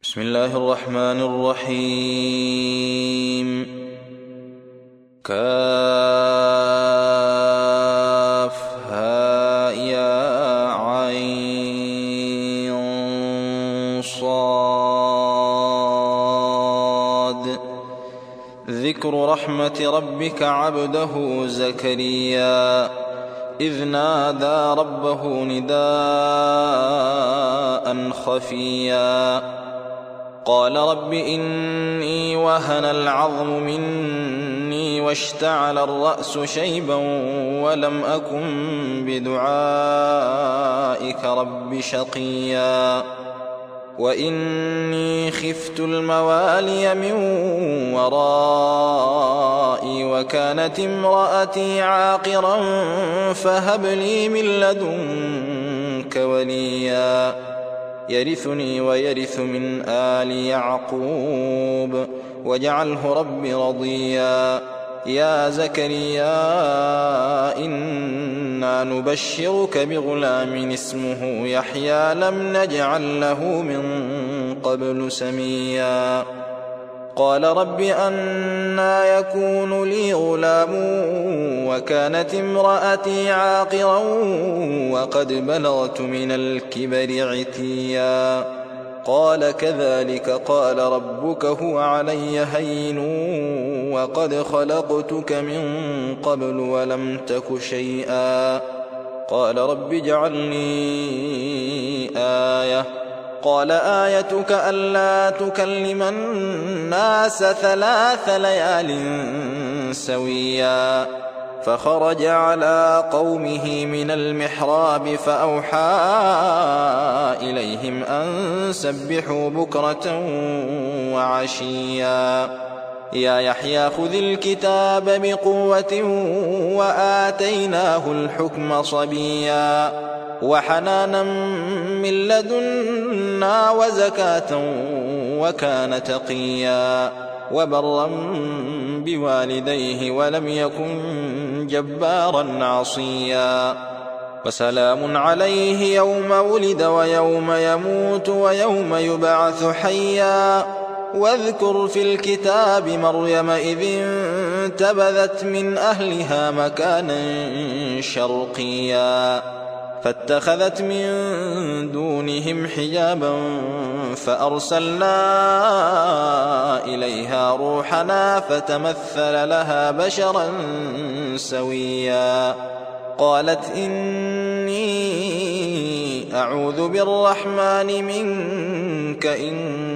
بسم الله الرحمن الرحيم. كافها يا عين صاد. ذكر رحمة ربك عبده زكريا إذ نادى ربه نداء خفيا قال رب إني وهن العظم مني واشتعل الرأس شيبا ولم أكن بدعائك رب شقيا وإني خفت الموالي من ورائي وكانت امرأتي عاقرا فهب لي من لدنك وليا يرثني ويرث من آل يعقوب واجعله رب رضيا. يا زكريا إنا نبشرك بغلام اسمه يحيى لم نجعل له من قبل سميا. قال رب أنى يكون لي غلام وكانت امرأتي عاقرا وقد بلغت من الكبر عتيا. قال كذلك قال ربك هو علي هين وقد خلقتك من قبل ولم تك شيئا. قال رب اجعل لي آية. قال آيتك ألا تكلم الناس 3 ليال سويا. فخرج على قومه من المحراب فأوحى إليهم أن سبحوا بكرة وعشيا. يا يحيى خذ الكتاب بقوة وآتيناه الحكم صبيا وحنانا من لدنا وزكاة وكان تقيا وبرا بوالديه ولم يكن جبارا عصيا. وسلام عليه يوم ولد ويوم يموت ويوم يبعث حيا. واذكر في الكتاب مريم إذ انتبذت من أهلها مكانا شرقيا فاتخذت من دونهم حجابا فأرسلنا إليها روحنا فتمثل لها بشرا سويا. قالت إني أعوذ بالرحمن منك إن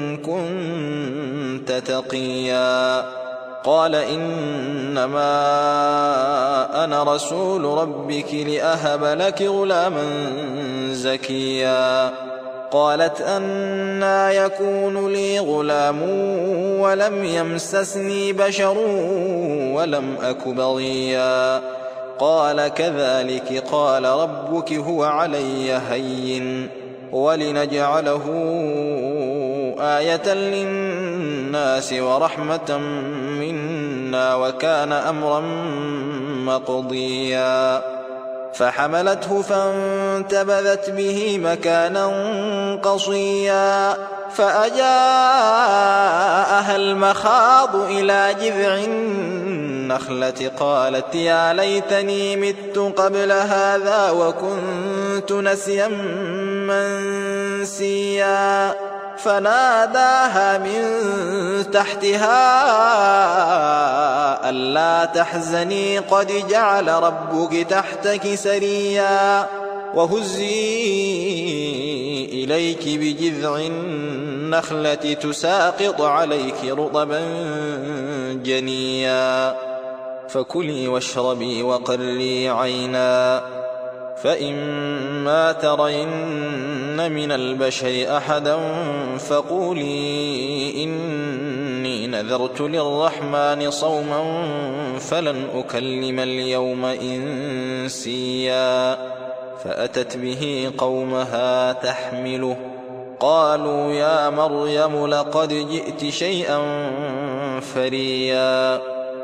كنت تقيا. قال إنما أنا رسول ربك لأهب لك غلاما زكيا. قالت أنى يكون لي غلام ولم يمسسني بشر ولم أك بغيا. قال كذلك قال ربك هو علي هين ولنجعله آية للناس ورحمة منا وكان أمرا مقضيا. فحملته فانتبذت به مكانا قصيا فأجاءها المخاض إلى جذع النخلة قالت يا ليتني مت قبل هذا وكنت نسيا منسيا. فناداها من تحتها ألا تحزني قد جعل ربك تحتك سريا وهزي إليك بجذع النخلة تساقط عليك رطبا جنيا. فكلي واشربي وقري عينا فإما ترين من البشر أحدا فقولي إني نذرت للرحمن صوما فلن أكلم اليوم إنسيا. فأتت به قومها تحمله قالوا يا مريم لقد جئت شيئا فريا.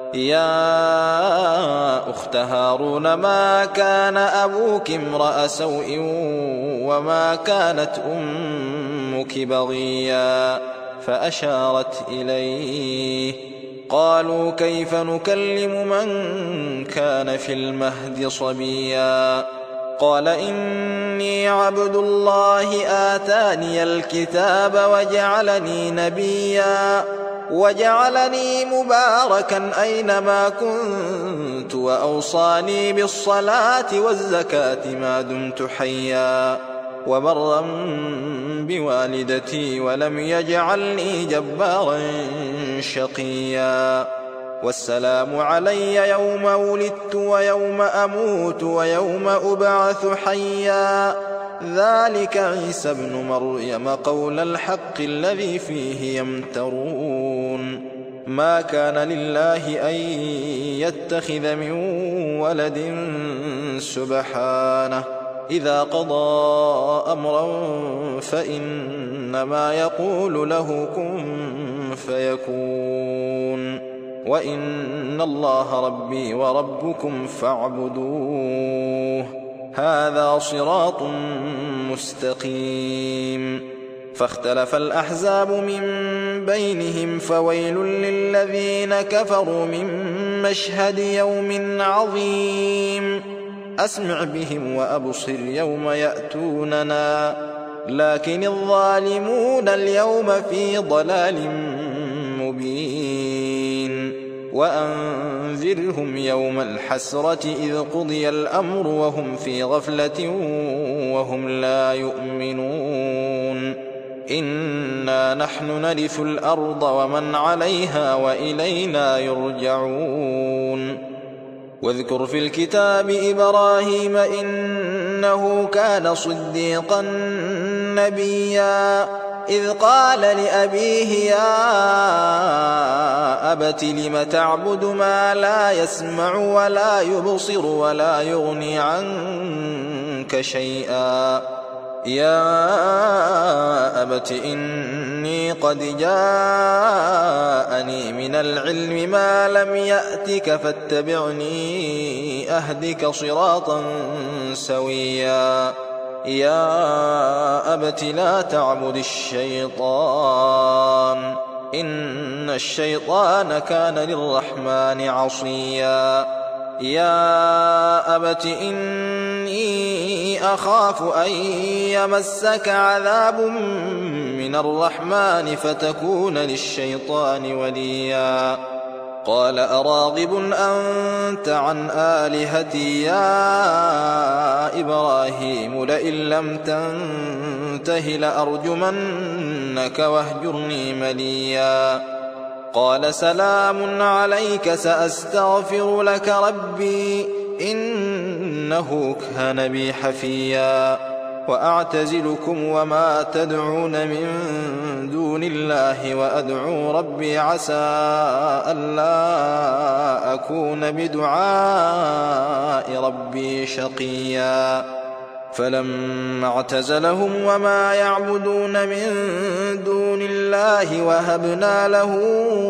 يا أخت هارون ما كان أبوك امرأ سوء وما كانت أمك الملك بغيا فأشارت إليه. قالوا كيف نكلم من كان في المهد صبيا. قال إني عبد الله آتاني الكتاب وجعلني نبيا وجعلني مباركا أينما كنت وأوصاني بالصلاة والزكاة ما دمت حيا وبرا بوالدتي ولم يجعلني جبارا شقيا. والسلام علي يوم ولدت ويوم أموت ويوم أبعث حيا. ذلك عيسى ابن مريم قول الحق الذي فيه يمترون. ما كان لله أن يتخذ من ولد سبحانه إذا قضى أمرا فإنما يقول له كن فيكون. وإن الله ربي وربكم فاعبدوه هذا صراط مستقيم. فاختلف الأحزاب من بينهم فويل للذين كفروا من مشهد يوم عظيم. أسمع بهم وأبصر يوم يأتوننا لكن الظالمون اليوم في ضلال مبين. وأنذرهم يوم الحسرة إذ قضي الأمر وهم في غفلة وهم لا يؤمنون. إنا نحن نرث الأرض ومن عليها وإلينا يرجعون. واذكر في الكتاب إبراهيم إنه كان صديقا نبيا إذ قال لأبيه يا أبت لم تعبد ما لا يسمع ولا يبصر ولا يغني عنك شيئا. يا أبت إني قد جاءني من العلم ما لم يأتك فاتبعني أهدك صراطا سويا. يا أبت لا تعبد الشيطان إن الشيطان كان للرحمن عصيا. يا أبت إني أخاف أن يمسك عذاب من الرحمن فتكون للشيطان وليا. قال أراغب أنت عن آلهتي يا إبراهيم لئن لم تنته لأرجمنك واهجرني مليا. قال سلام عليك سأستغفر لك ربي إنه كان بي حفيا. وأعتزلكم وما تدعون من دون الله وأدعو ربي عسى ألا أكون بدعاء ربي شقيا. فلما اعتزلهم وما يعبدون من دون الله وهبنا له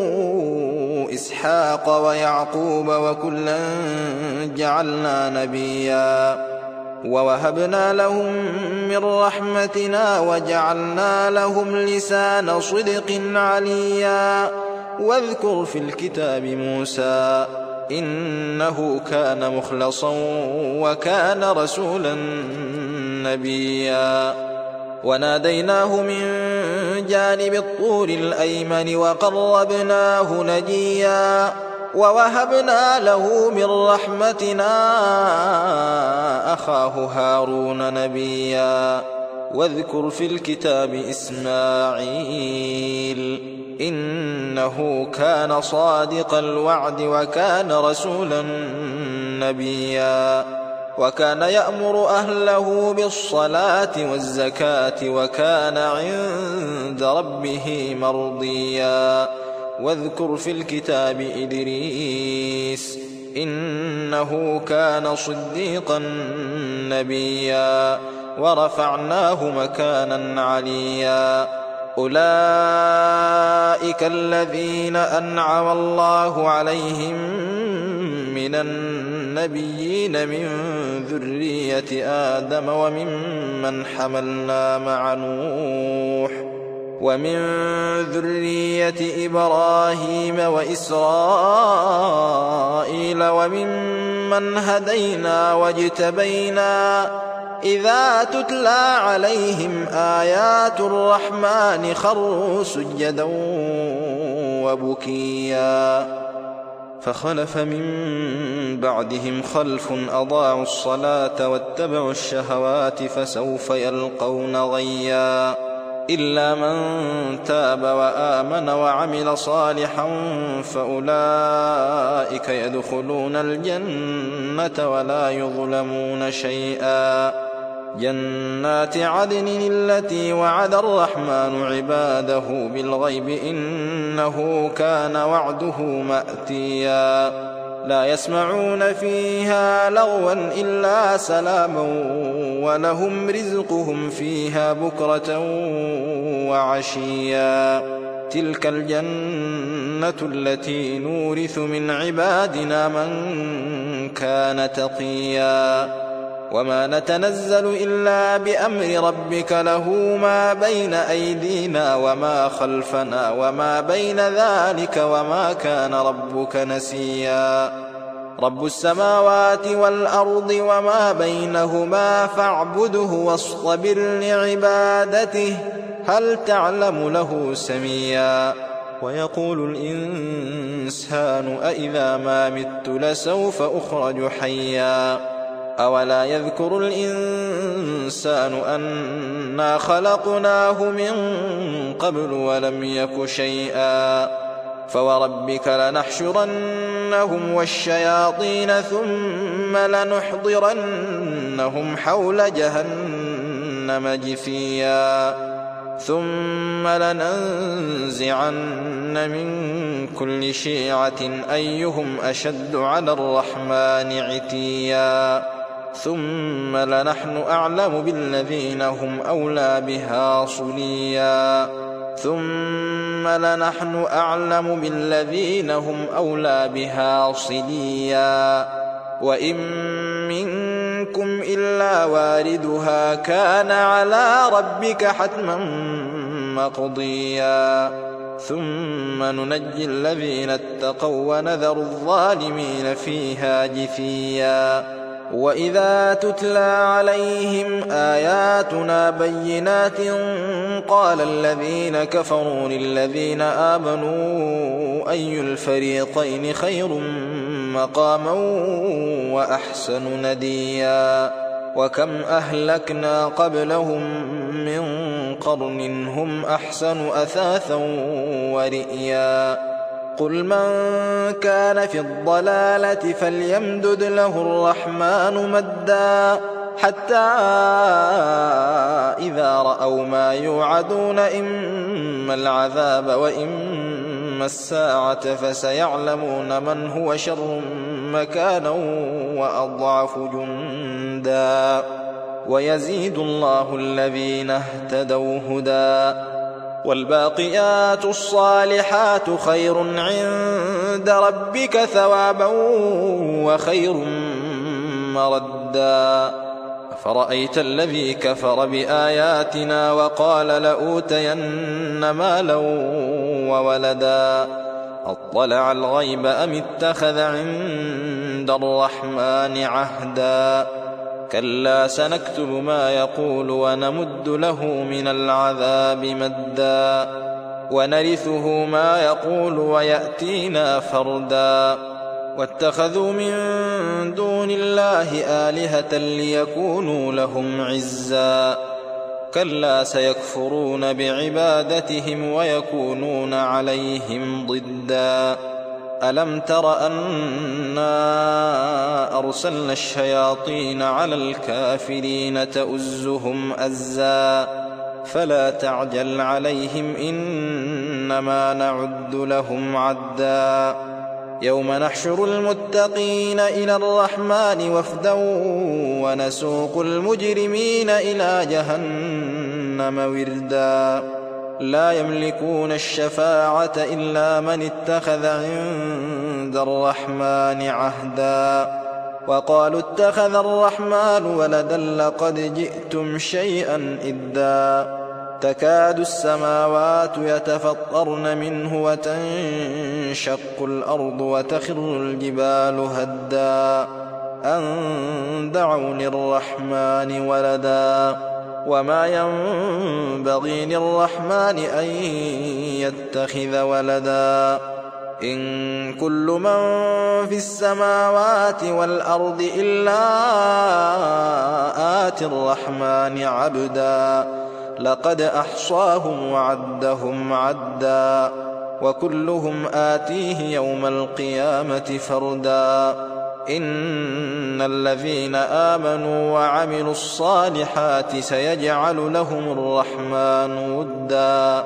إسحاق ويعقوب وكلا جعلنا نبيا. ووهبنا لهم من رحمتنا وجعلنا لهم لسان صدق عليا. واذكر في الكتاب موسى إنه كان مخلصا وكان رسولا نبيا. وناديناه من جانب الطور الأيمن وقربناه نجيا. ووهبنا له من رحمتنا أخاه هارون نبيا. واذكر في الكتاب إسماعيل إنه كان صادق الوعد وكان رسولا نبيا. وكان يأمر أهله بالصلاة والزكاة وكان عند ربه مرضيا. واذكر في الكتاب إدريس إنه كان صديقا نبيا. ورفعناه مكانا عليا. أولئك الذين أنعم الله عليهم من النبيين من ذرية آدم وممن حملنا مع نوح ومن ذرية إبراهيم وإسرائيل وممن هدينا واجتبينا إذا تتلى عليهم آيات الرحمن خروا سجدا وبكيا فخلف من بعدهم خلف أضاعوا الصلاة واتبعوا الشهوات فسوف يلقون غيا إلا من تاب وآمن وعمل صالحا فأولئك يدخلون الجنة ولا يظلمون شيئا جنات عدن التي وعد الرحمن عباده بالغيب إنه كان وعده مأتيا لا يسمعون فيها لغوا إلا سلاما ولهم رزقهم فيها بكرة وعشيا تلك الجنة التي نورث من عبادنا من كان تقيا وما نتنزل إلا بأمر ربك له ما بين أيدينا وما خلفنا وما بين ذلك وما كان ربك نسيا رب السماوات والأرض وما بينهما فاعبده واصطبر لعبادته هل تعلم له سميا ويقول الإنسان أإذا ما مت لسوف أخرج حيا أولا يذكر الإنسان أنا خلقناه من قبل ولم يك شيئا فوربك لنحشرنهم والشياطين ثم لنحضرنهم حول جهنم جثيا ثم لننزعن من كل شيعة أيهم أشد على الرحمن عتيا ثم لنحن أعلم بالذين هم أولى بها صليا ثم لنحن أعلم بالذين هم أولى بها صليا وإن منكم إلا واردها كان على ربك حتما مقضيا ثم ننجي الذين اتقوا ونذر الظالمين فيها جثيا وإذا تتلى عليهم آياتنا بينات قال الذين كفروا للذين آمنوا أي الفريقين خير مقاما وأحسن نديا وكم أهلكنا قبلهم من قرن هم أحسن أثاثا ورئيا قل من كان في الضلالة فليمدد له الرحمن مدا حتى إذا رأوا ما يوعدون إما العذاب وإما الساعة فسيعلمون من هو شر مكانا وأضعف جندا ويزيد الله الذين اهتدوا هدى والباقيات الصالحات خير عند ربك ثوابا وخير مردا أفرأيت الذي كفر بآياتنا وقال لأوتين مالا وولدا أطلع الغيب أم اتخذ عند الرحمن عهدا كلا سنكتب ما يقول ونمد له من العذاب مدا ونرثه ما يقول ويأتينا فردا واتخذوا من دون الله آلهة ليكونوا لهم عزا كلا سيكفرون بعبادتهم ويكونون عليهم ضدا ألم تر أنا أرسلنا الشياطين على الكافرين تؤزهم أزا فلا تعجل عليهم إنما نعد لهم عدا يوم نحشر المتقين إلى الرحمن وفدا ونسوق المجرمين إلى جهنم وردا لا يملكون الشفاعة إلا من اتخذ عند الرحمن عهدا وقالوا اتخذ الرحمن ولدا لقد جئتم شيئا إدا تكاد السماوات يتفطرن منه وتنشق الأرض وتخر الجبال هدا أن دعوا للرحمن ولدا وما ينبغي للرحمن أن يتخذ ولدا إن كل من في السماوات والأرض إلا آتي الرحمن عبدا لقد أحصاهم وعدهم عدا وكلهم آتيه يوم القيامة فردا إن الذين آمنوا وعملوا الصالحات سيجعل لهم الرحمن ودا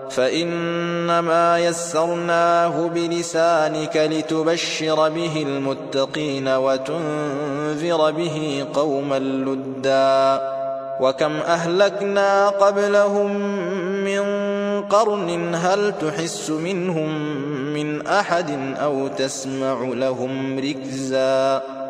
فإنما يسرناه بلسانك لتبشر به المتقين وتنذر به قوما لدا وكم أهلكنا قبلهم من قرن هل تحس منهم من أحد أو تسمع لهم ركزا